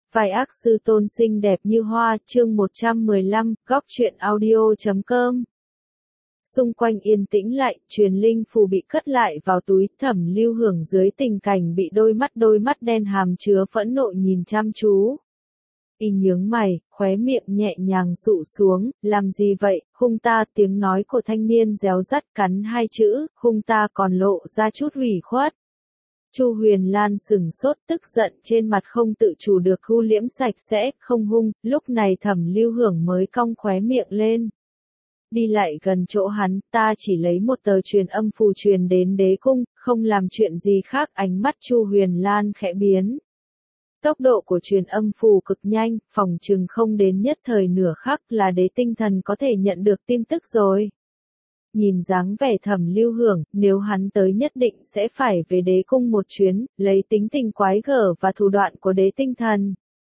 Vài ác sư tôn xinh đẹp như hoa, chương 115, góc truyện audio.com. Xung quanh yên tĩnh lại, truyền linh phù bị cất lại vào túi, Thẩm Lưu Hưởng dưới tình cảnh bị đôi mắt đen hàm chứa phẫn nộ nhìn chăm chú. Y nhướng mày, khóe miệng nhẹ nhàng dụ xuống, làm gì vậy, hung ta, tiếng nói của thanh niên réo rắt cắn hai chữ, hung ta còn lộ ra chút ủy khuất. Chu Huyền Lan sừng sốt tức giận trên mặt không tự chủ được thu liễm sạch sẽ, không hung, lúc này Thẩm Lưu Hưởng mới cong khóe miệng lên. Đi lại gần chỗ hắn, ta chỉ lấy một tờ truyền âm phù truyền đến đế cung, không làm chuyện gì khác, ánh mắt Chu Huyền Lan khẽ biến. Tốc độ của truyền âm phù cực nhanh, phòng chừng không đến nhất thời nửa khắc là đế tinh thần có thể nhận được tin tức rồi. Nhìn dáng vẻ Thẩm Lưu Hưởng, nếu hắn tới nhất định sẽ phải về đế cung một chuyến, lấy tính tình quái gở và thủ đoạn của đế tinh thần.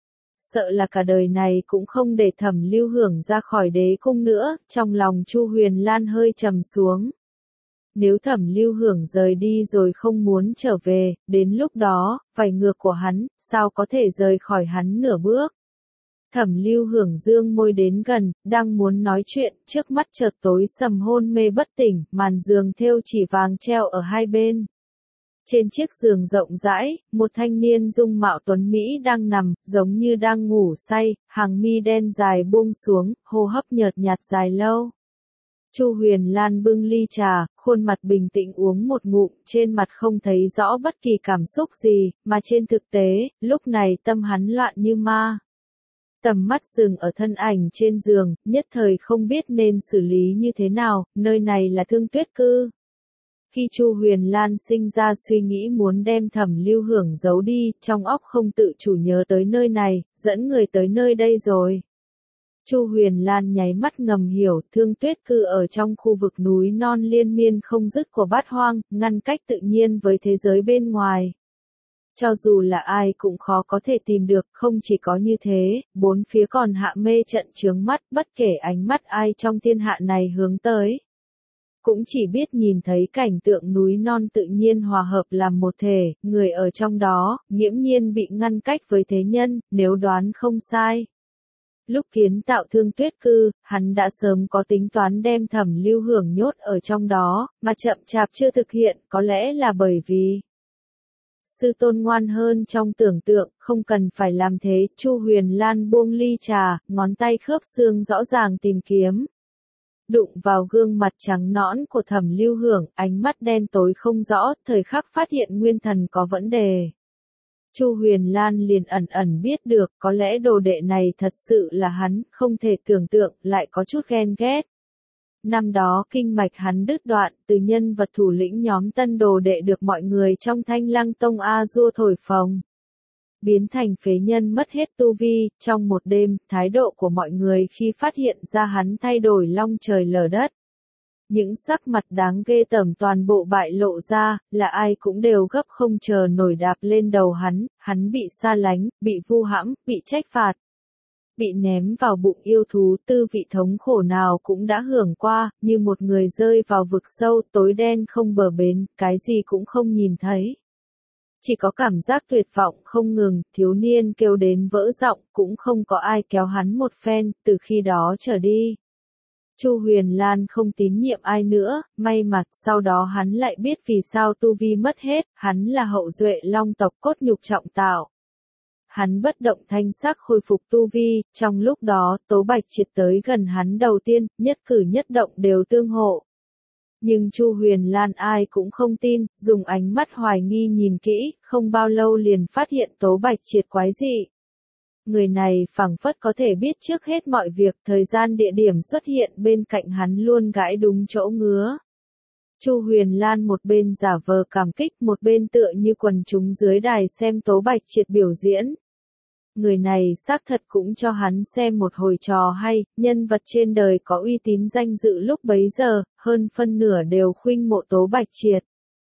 Sợ là cả đời này cũng không để Thẩm Lưu Hưởng ra khỏi đế cung nữa, trong lòng Chu Huyền Lan hơi trầm xuống. Nếu Thẩm Lưu Hưởng rời đi rồi không muốn trở về, đến lúc đó, vảy ngược của hắn, sao có thể rời khỏi hắn nửa bước. Thẩm Lưu Hưởng dương môi đến gần, đang muốn nói chuyện, trước mắt chợt tối sầm hôn mê bất tỉnh, màn giường thêu chỉ vàng treo ở hai bên. Trên chiếc giường rộng rãi, một thanh niên dung mạo tuấn Mỹ đang nằm, giống như đang ngủ say, hàng mi đen dài buông xuống, hô hấp nhợt nhạt dài lâu. Chu Huyền Lan bưng ly trà, khuôn mặt bình tĩnh uống một ngụm, trên mặt không thấy rõ bất kỳ cảm xúc gì, mà trên thực tế, lúc này tâm hắn loạn như ma. Tầm mắt dừng ở thân ảnh trên giường, nhất thời không biết nên xử lý như thế nào, nơi này là Thương Tuyết Cư. Khi Chu Huyền Lan sinh ra suy nghĩ muốn đem Thẩm Lưu Hưởng giấu đi, trong óc không tự chủ nhớ tới nơi này, dẫn người tới nơi đây rồi. Chu Huyền Lan nháy mắt ngầm hiểu, Thương Tuyết Cư ở trong khu vực núi non liên miên không dứt của Bát Hoang, ngăn cách tự nhiên với thế giới bên ngoài. Cho dù là ai cũng khó có thể tìm được, không chỉ có như thế, bốn phía còn hạ mê trận chướng mắt, bất kể ánh mắt ai trong thiên hạ này hướng tới. Cũng chỉ biết nhìn thấy cảnh tượng núi non tự nhiên hòa hợp làm một thể, người ở trong đó, nghiễm nhiên bị ngăn cách với thế nhân, nếu đoán không sai. Lúc kiến tạo Thương Tuyết Cư, hắn đã sớm có tính toán đem Thẩm Lưu Hưởng nhốt ở trong đó, mà chậm chạp chưa thực hiện, có lẽ là bởi vì sư tôn ngoan hơn trong tưởng tượng, không cần phải làm thế. Chu Huyền Lan buông ly trà, ngón tay khớp xương rõ ràng tìm kiếm. Đụng vào gương mặt trắng nõn của Thẩm Lưu Hưởng, ánh mắt đen tối không rõ, thời khắc phát hiện nguyên thần có vấn đề. Chu Huyền Lan liền ẩn ẩn biết được, có lẽ đồ đệ này thật sự là hắn, không thể tưởng tượng, lại có chút ghen ghét. Năm đó kinh mạch hắn đứt đoạn, từ nhân vật thủ lĩnh nhóm tân đồ đệ được mọi người trong Thanh Lăng Tông A-dua thổi phồng. Biến thành phế nhân mất hết tu vi, trong một đêm, thái độ của mọi người khi phát hiện ra hắn thay đổi long trời lở đất. Những sắc mặt đáng ghê tởm toàn bộ bại lộ ra, là ai cũng đều gấp không chờ nổi đạp lên đầu hắn bị xa lánh, bị vu hãm, bị trách phạt. Bị ném vào bụng yêu thú, tư vị thống khổ nào cũng đã hưởng qua, như một người rơi vào vực sâu, tối đen không bờ bến, cái gì cũng không nhìn thấy. Chỉ có cảm giác tuyệt vọng không ngừng, thiếu niên kêu đến vỡ giọng, cũng không có ai kéo hắn một phen, từ khi đó trở đi. Chu Huyền Lan không tín nhiệm ai nữa, may mà, sau đó hắn lại biết vì sao tu vi mất hết, hắn là hậu duệ long tộc cốt nhục trọng tạo. Hắn bất động thanh sắc khôi phục tu vi, trong lúc đó, Tố Bạch Triệt tới gần hắn đầu tiên, nhất cử nhất động đều tương hộ. Nhưng Chu Huyền Lan ai cũng không tin, dùng ánh mắt hoài nghi nhìn kỹ, không bao lâu liền phát hiện Tố Bạch Triệt quái dị. Người này phảng phất có thể biết trước hết mọi việc, thời gian địa điểm xuất hiện bên cạnh hắn luôn gãi đúng chỗ ngứa. Chu Huyền Lan một bên giả vờ cảm kích, một bên tựa như quần chúng dưới đài xem Tố Bạch Triệt biểu diễn. Người này xác thật cũng cho hắn xem một hồi trò hay, nhân vật trên đời có uy tín danh dự lúc bấy giờ, hơn phân nửa đều khuynh mộ Tố Bạch Triệt.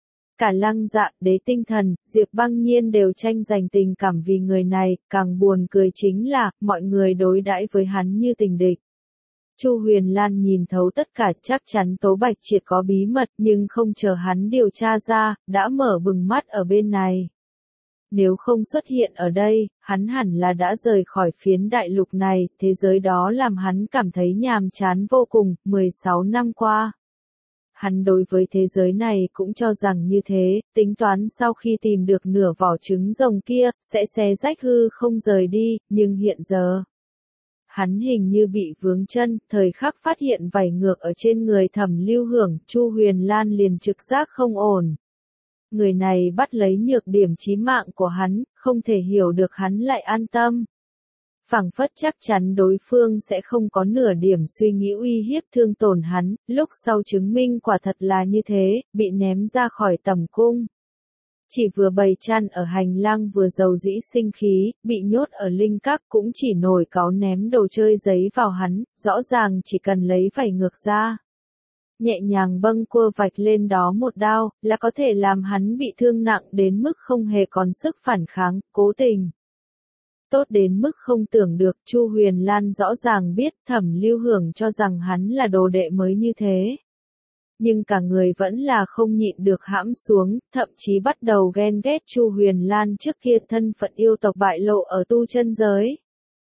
Cả Lăng Dạ, Đế Tinh Thần, Diệp Băng Nhiên đều tranh giành tình cảm vì người này, càng buồn cười chính là, mọi người đối đãi với hắn như tình địch. Chu Huyền Lan nhìn thấu tất cả, chắc chắn Tố Bạch Triệt có bí mật, nhưng không chờ hắn điều tra ra, đã mở bừng mắt ở bên này. Nếu không xuất hiện ở đây, hắn hẳn là đã rời khỏi phiến đại lục này, thế giới đó làm hắn cảm thấy nhàm chán vô cùng, 16 năm qua. Hắn đối với thế giới này cũng cho rằng như thế, tính toán sau khi tìm được nửa vỏ trứng rồng kia, sẽ xé rách hư không rời đi, nhưng hiện giờ. Hắn hình như bị vướng chân, thời khắc phát hiện vảy ngược ở trên người Thẩm Lưu Hưởng, Chu Huyền Lan liền trực giác không ổn. Người này bắt lấy nhược điểm chí mạng của hắn, không thể hiểu được hắn lại an tâm. Phảng phất chắc chắn đối phương sẽ không có nửa điểm suy nghĩ uy hiếp thương tổn hắn, lúc sau chứng minh quả thật là như thế, bị ném ra khỏi tầm cung. Chỉ vừa bày chăn ở hành lang vừa dầu dĩ sinh khí, bị nhốt ở linh các cũng chỉ nổi cáu ném đồ chơi giấy vào hắn, rõ ràng chỉ cần lấy vảy ngược ra. Nhẹ nhàng bâng quơ vạch lên đó một đao, là có thể làm hắn bị thương nặng đến mức không hề còn sức phản kháng, cố tình. Tốt đến mức không tưởng được, Chu Huyền Lan rõ ràng biết Thẩm Lưu Hưởng cho rằng hắn là đồ đệ mới như thế. Nhưng cả người vẫn là không nhịn được hãm xuống, thậm chí bắt đầu ghen ghét Chu Huyền Lan trước kia thân phận yêu tộc bại lộ ở tu chân giới.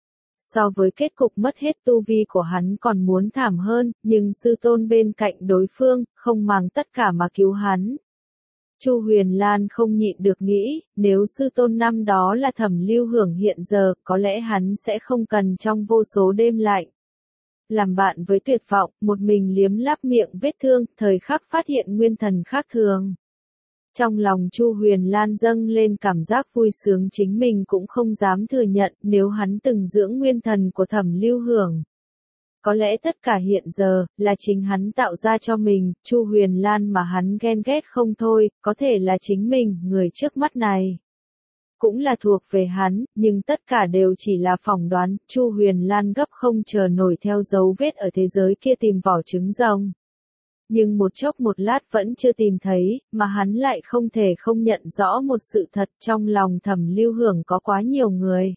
So với kết cục mất hết tu vi của hắn còn muốn thảm hơn, nhưng sư tôn bên cạnh đối phương, không màng tất cả mà cứu hắn. Chu Huyền Lan không nhịn được nghĩ, nếu sư tôn năm đó là Thẩm Lưu Hưởng hiện giờ, có lẽ hắn sẽ không cần trong vô số đêm lạnh. Làm bạn với tuyệt vọng, một mình liếm láp miệng vết thương, thời khắc phát hiện nguyên thần khác thường. Trong lòng Chu Huyền Lan dâng lên cảm giác vui sướng chính mình cũng không dám thừa nhận nếu hắn từng dưỡng nguyên thần của Thẩm Lưu Hưởng. Có lẽ tất cả hiện giờ, là chính hắn tạo ra cho mình, Chu Huyền Lan mà hắn ghen ghét không thôi, có thể là chính mình, người trước mắt này. Cũng là thuộc về hắn, nhưng tất cả đều chỉ là phỏng đoán, Chu Huyền Lan gấp không chờ nổi theo dấu vết ở thế giới kia tìm vỏ trứng rồng. Nhưng một chốc một lát vẫn chưa tìm thấy, mà hắn lại không thể không nhận rõ một sự thật trong lòng Thẩm Lưu Hưởng có quá nhiều người.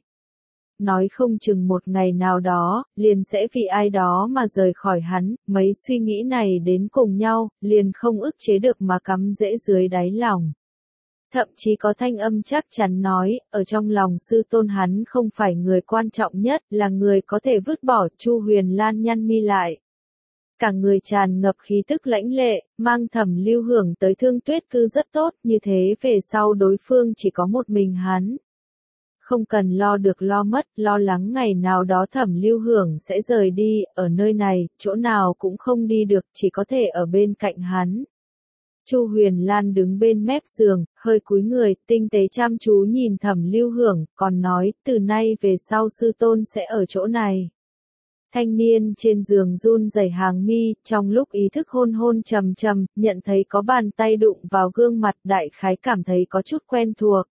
Nói không chừng một ngày nào đó, liền sẽ vì ai đó mà rời khỏi hắn, mấy suy nghĩ này đến cùng nhau, liền không ức chế được mà cắm rễ dưới đáy lòng. Thậm chí có thanh âm chắc chắn nói, ở trong lòng sư tôn hắn không phải người quan trọng nhất, là người có thể vứt bỏ. Chu Huyền Lan nhăn mi lại. Cả người tràn ngập khí tức lãnh lệ, mang Thẩm Lưu Hưởng tới Thương Tuyết Cư rất tốt, như thế về sau đối phương chỉ có một mình hắn. Không cần lo được lo mất, lo lắng ngày nào đó Thẩm Lưu Hưởng sẽ rời đi, ở nơi này, chỗ nào cũng không đi được, chỉ có thể ở bên cạnh hắn. Chu Huyền Lan đứng bên mép giường, hơi cúi người, tinh tế chăm chú nhìn Thẩm Lưu Hưởng, còn nói, từ nay về sau sư tôn sẽ ở chỗ này. Thanh niên trên giường run rẩy hàng mi, trong lúc ý thức hôn hôn trầm trầm, nhận thấy có bàn tay đụng vào gương mặt, đại khái cảm thấy có chút quen thuộc.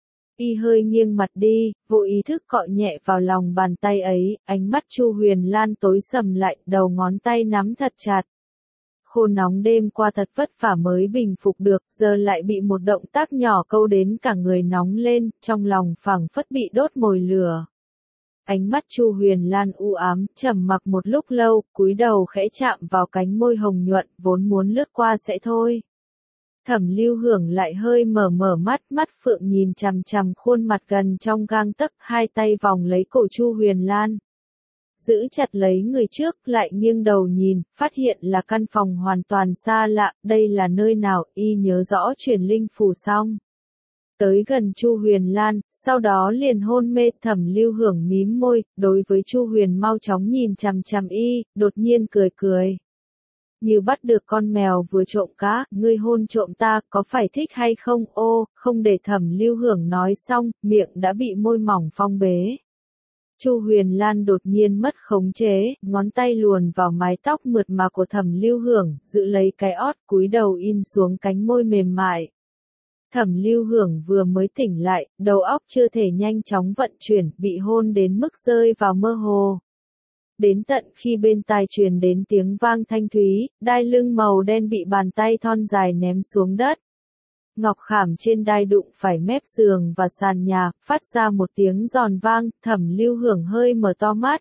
Y hơi nghiêng mặt đi, vô ý thức cọ nhẹ vào lòng bàn tay ấy, ánh mắt Chu Huyền Lan tối sầm lại, đầu ngón tay nắm thật chặt. Khô nóng đêm qua thật vất vả mới bình phục được, giờ lại bị một động tác nhỏ câu đến cả người nóng lên, trong lòng phảng phất bị đốt mồi lửa. Ánh mắt Chu Huyền Lan u ám, trầm mặc một lúc lâu, cúi đầu khẽ chạm vào cánh môi hồng nhuận, vốn muốn lướt qua sẽ thôi. Thẩm Lưu Hưởng lại hơi mở mắt, mắt phượng nhìn chằm chằm khuôn mặt gần trong gang tấc, hai tay vòng lấy cổ Chu Huyền Lan. Giữ chặt lấy người trước, lại nghiêng đầu nhìn, phát hiện là căn phòng hoàn toàn xa lạ, đây là nơi nào, y nhớ rõ truyền linh phù xong. Tới gần Chu Huyền Lan, sau đó liền hôn mê. Thẩm Lưu Hưởng mím môi, đối với Chu Huyền mau chóng nhìn chằm chằm y, đột nhiên cười cười. Như bắt được con mèo vừa trộm cá, ngươi hôn trộm ta, có phải thích hay không? Ô, không để Thẩm Lưu Hưởng nói xong, miệng đã bị môi mỏng phong bế. Chu Huyền Lan đột nhiên mất khống chế, ngón tay luồn vào mái tóc mượt mà của Thẩm Lưu Hưởng, giữ lấy cái ót, cúi đầu in xuống cánh môi mềm mại. Thẩm Lưu Hưởng vừa mới tỉnh lại, đầu óc chưa thể nhanh chóng vận chuyển, bị hôn đến mức rơi vào mơ hồ. Đến tận khi bên tai truyền đến tiếng vang thanh thúy, đai lưng màu đen bị bàn tay thon dài ném xuống đất. Ngọc khảm trên đai đụng phải mép giường và sàn nhà, phát ra một tiếng giòn vang, Thẩm Lưu Hưởng hơi mở to mắt.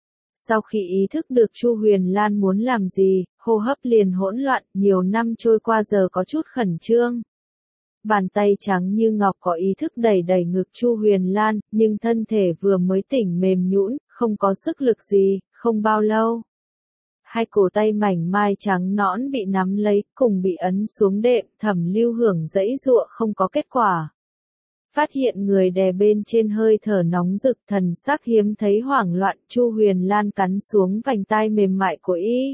Sau khi ý thức được Chu Huyền Lan muốn làm gì, hô hấp liền hỗn loạn, nhiều năm trôi qua giờ có chút khẩn trương. Bàn tay trắng như ngọc có ý thức đẩy đẩy ngực Chu Huyền Lan, nhưng thân thể vừa mới tỉnh mềm nhũn, không có sức lực gì, không bao lâu. Hai cổ tay mảnh mai trắng nõn bị nắm lấy, cùng bị ấn xuống đệm, Thẩm Lưu Hưởng giãy giụa không có kết quả. Phát hiện người đè bên trên hơi thở nóng rực, thần sắc hiếm thấy hoảng loạn, Chu Huyền Lan cắn xuống vành tai mềm mại của y.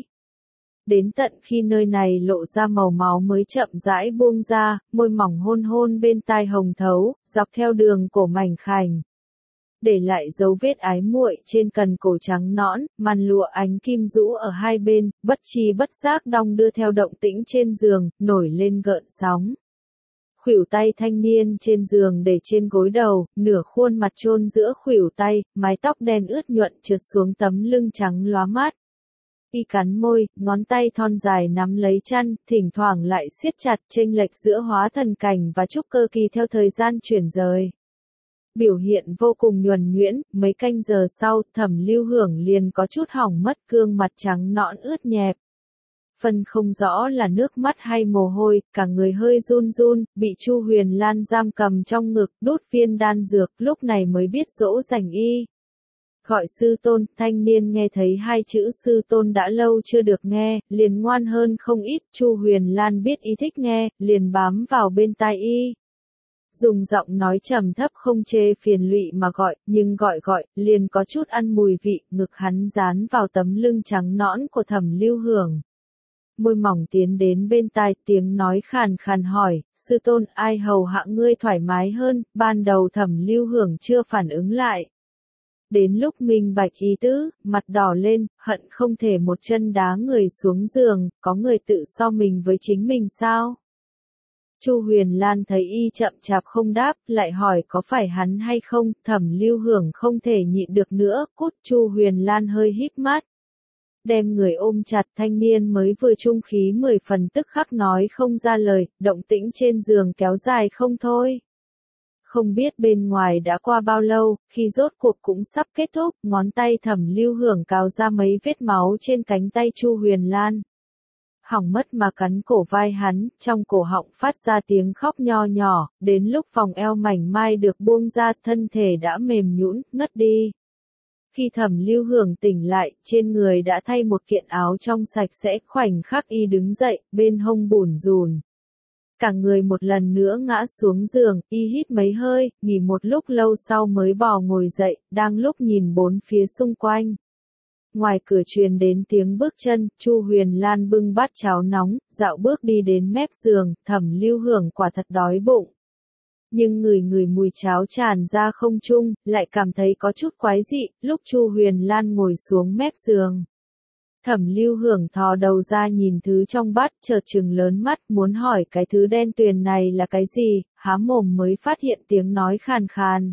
Đến tận khi nơi này lộ ra màu máu mới chậm rãi buông ra, môi mỏng hôn hôn bên tai hồng thấu, dọc theo đường cổ mảnh khảnh. Để lại dấu vết ái muội trên cần cổ trắng nõn, màn lụa ánh kim rũ ở hai bên, bất tri bất giác đong đưa theo động tĩnh trên giường, nổi lên gợn sóng. Khuỷu tay thanh niên trên giường để trên gối đầu, nửa khuôn mặt chôn giữa khuỷu tay, mái tóc đen ướt nhuận trượt xuống tấm lưng trắng lóa mát. Y cắn môi, ngón tay thon dài nắm lấy chăn, thỉnh thoảng lại siết chặt, chênh lệch giữa hóa thần cảnh và trúc cơ kỳ theo thời gian chuyển rời. Biểu hiện vô cùng nhuần nhuyễn, mấy canh giờ sau, Thẩm Lưu Hưởng liền có chút hỏng mất, gương mặt trắng nõn ướt nhẹp. Phân không rõ là nước mắt hay mồ hôi, cả người hơi run run, bị Chu Huyền Lan giam cầm trong ngực, đút viên đan dược, lúc này mới biết dỗ dành y. Gọi sư tôn, thanh niên nghe thấy hai chữ sư tôn đã lâu chưa được nghe, liền ngoan hơn không ít, Chu Huyền Lan biết y thích nghe, liền bám vào bên tai y. Dùng giọng nói trầm thấp không chê phiền lụy mà gọi, nhưng gọi, liền có chút ăn mùi vị, ngực hắn dán vào tấm lưng trắng nõn của Thẩm Lưu Hưởng. Môi mỏng tiến đến bên tai, tiếng nói khàn khàn hỏi, sư tôn, ai hầu hạ ngươi thoải mái hơn, ban đầu Thẩm Lưu Hưởng chưa phản ứng lại. Đến lúc minh bạch ý tứ, mặt đỏ lên, hận không thể một chân đá người xuống giường, có người tự so mình với chính mình sao? Chu Huyền Lan thấy y chậm chạp không đáp, lại hỏi có phải hắn hay không, Thẩm Lưu Hưởng không thể nhịn được nữa, cút. Chu Huyền Lan hơi híp mắt. Đem người ôm chặt, thanh niên mới vừa trung khí 10 phần tức khắc nói không ra lời, động tĩnh trên giường kéo dài không thôi. Không biết bên ngoài đã qua bao lâu, khi rốt cuộc cũng sắp kết thúc, ngón tay Thẩm Lưu Hưởng cào ra mấy vết máu trên cánh tay Chu Huyền Lan. Hỏng mất mà cắn cổ vai hắn, trong cổ họng phát ra tiếng khóc nho nhỏ, đến lúc vòng eo mảnh mai được buông ra, thân thể đã mềm nhũn, ngất đi. Khi Thẩm Lưu Hưởng tỉnh lại, trên người đã thay một kiện áo trong sạch sẽ, khoảnh khắc y đứng dậy, bên hông bủn rủn. Cả người một lần nữa ngã xuống giường, y hít mấy hơi, nghỉ một lúc lâu sau mới bò ngồi dậy, đang lúc nhìn bốn phía xung quanh. Ngoài cửa truyền đến tiếng bước chân, Chu Huyền Lan bưng bát cháo nóng, dạo bước đi đến mép giường, Thẩm Lưu Hưởng quả thật đói bụng. Nhưng người mùi cháo tràn ra không trung, lại cảm thấy có chút quái dị, lúc Chu Huyền Lan ngồi xuống mép giường. Thẩm Lưu Hưởng thò đầu ra nhìn thứ trong bát, chợt trừng lớn mắt, muốn hỏi cái thứ đen tuyền này là cái gì, há mồm mới phát hiện tiếng nói khàn khàn.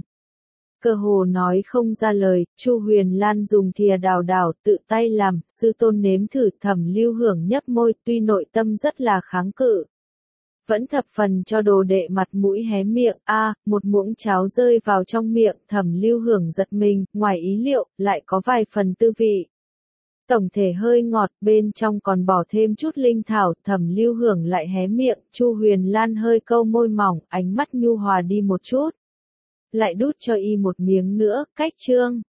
Cơ hồ nói không ra lời, Chu Huyền Lan dùng thìa đảo, tự tay làm, sư tôn nếm thử. Thẩm Lưu Hưởng nhấp môi, tuy nội tâm rất là kháng cự. Vẫn thập phần cho đồ đệ mặt mũi hé miệng, một muỗng cháo rơi vào trong miệng, Thẩm Lưu Hưởng giật mình, ngoài ý liệu, lại có vài phần tư vị. Tổng thể hơi ngọt, bên trong còn bỏ thêm chút linh thảo, Thẩm Lưu Hưởng lại hé miệng, Chu Huyền Lan hơi câu môi mỏng, ánh mắt nhu hòa đi một chút. Lại đút cho y một miếng nữa, cách chương.